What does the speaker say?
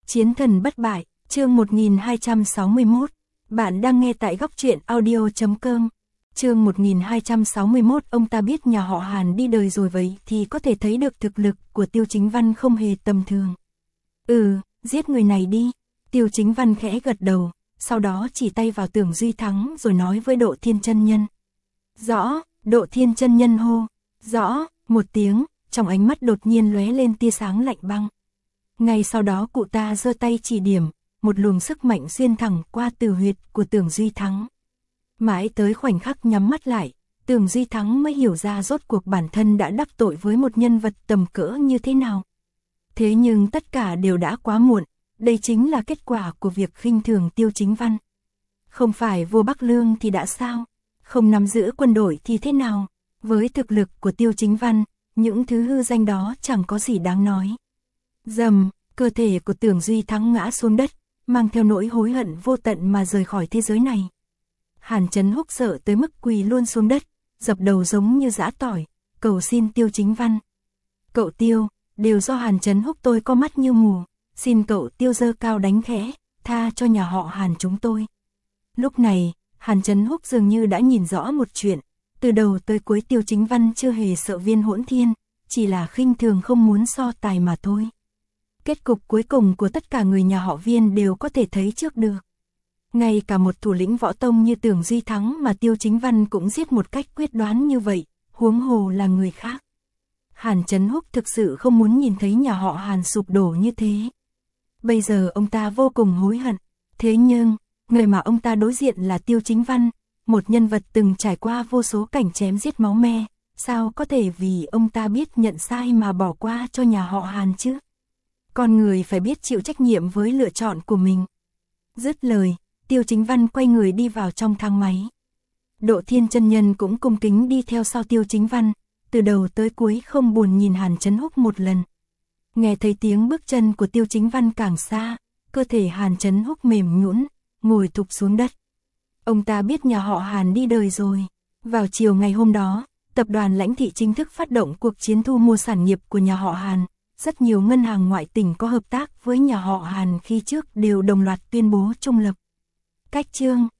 Chiến thần bất bại, chương 1261. Bạn đang nghe tại góc truyện audio.com. Chương 1261. Ông ta biết nhà họ Hàn đi đời rồi vậy thì có thể thấy được thực lực của Tiêu Chính Văn không hề tầm thường. Giết người này đi. Tiêu Chính Văn khẽ gật đầu, sau đó chỉ tay vào Tưởng Duy Thắng rồi nói với Độ Thiên chân nhân. Rõ. Độ Thiên chân nhân hô. Rõ. Một tiếng, trong ánh mắt đột nhiên lóe lên tia sáng lạnh băng. Ngay sau đó cụ ta giơ tay chỉ điểm, một luồng sức mạnh xuyên thẳng qua tử huyệt của Tưởng Duy Thắng. Mãi tới khoảnh khắc nhắm mắt lại, Tưởng Duy Thắng mới hiểu ra rốt cuộc bản thân đã đắc tội với một nhân vật tầm cỡ như thế nào. Thế nhưng tất cả đều đã quá muộn, đây chính là kết quả của việc khinh thường Tiêu Chính Văn. Không phải vua Bắc Lương thì đã sao? Không nắm giữ quân đội thì thế nào? Với thực lực của Tiêu Chính Văn, những thứ hư danh đó chẳng có gì đáng nói. Rầm, cơ thể của Tưởng Duy Thắng ngã xuống đất, mang theo nỗi hối hận vô tận mà rời khỏi thế giới này. Hàn Chấn Húc sợ tới mức quỳ luôn xuống đất, dập đầu giống như giã tỏi, cầu xin Tiêu Chính Văn. Cậu Tiêu, đều do Hàn Chấn Húc tôi có mắt như mù, xin cậu Tiêu giơ cao đánh khẽ, tha cho nhà họ Hàn chúng tôi. Lúc này, Hàn Chấn Húc dường như đã nhìn rõ một chuyện, từ đầu tới cuối Tiêu Chính Văn chưa hề sợ Viên Hỗn Thiên, chỉ là khinh thường không muốn so tài mà thôi. Kết cục cuối cùng của tất cả người nhà họ Viên đều có thể thấy trước được. Ngay cả một thủ lĩnh võ tông như Tưởng Duy Thắng mà Tiêu Chính Văn cũng giết một cách quyết đoán như vậy, huống hồ là người khác. Hàn Chấn Húc thực sự không muốn nhìn thấy nhà họ Hàn sụp đổ như thế. Bây giờ ông ta vô cùng hối hận, thế nhưng, người mà ông ta đối diện là Tiêu Chính Văn, một nhân vật từng trải qua vô số cảnh chém giết máu me, sao có thể vì ông ta biết nhận sai mà bỏ qua cho nhà họ Hàn chứ? Con người phải biết chịu trách nhiệm với lựa chọn của mình. Dứt lời, Tiêu Chính Văn quay người đi vào trong thang máy. Độ Thiên chân nhân cũng cung kính đi theo sau Tiêu Chính Văn, từ đầu tới cuối không buồn nhìn Hàn Chấn Húc một lần. Nghe thấy tiếng bước chân của Tiêu Chính Văn càng xa, cơ thể Hàn Chấn Húc mềm nhũn, ngồi thụp xuống đất. Ông ta biết nhà họ Hàn đi đời rồi. Vào chiều ngày hôm đó, tập đoàn Lãnh Thị chính thức phát động cuộc chiến thu mua sản nghiệp của nhà họ Hàn. Rất nhiều ngân hàng ngoại tỉnh có hợp tác với nhà họ Hàn khi trước đều đồng loạt tuyên bố trung lập. Cách chương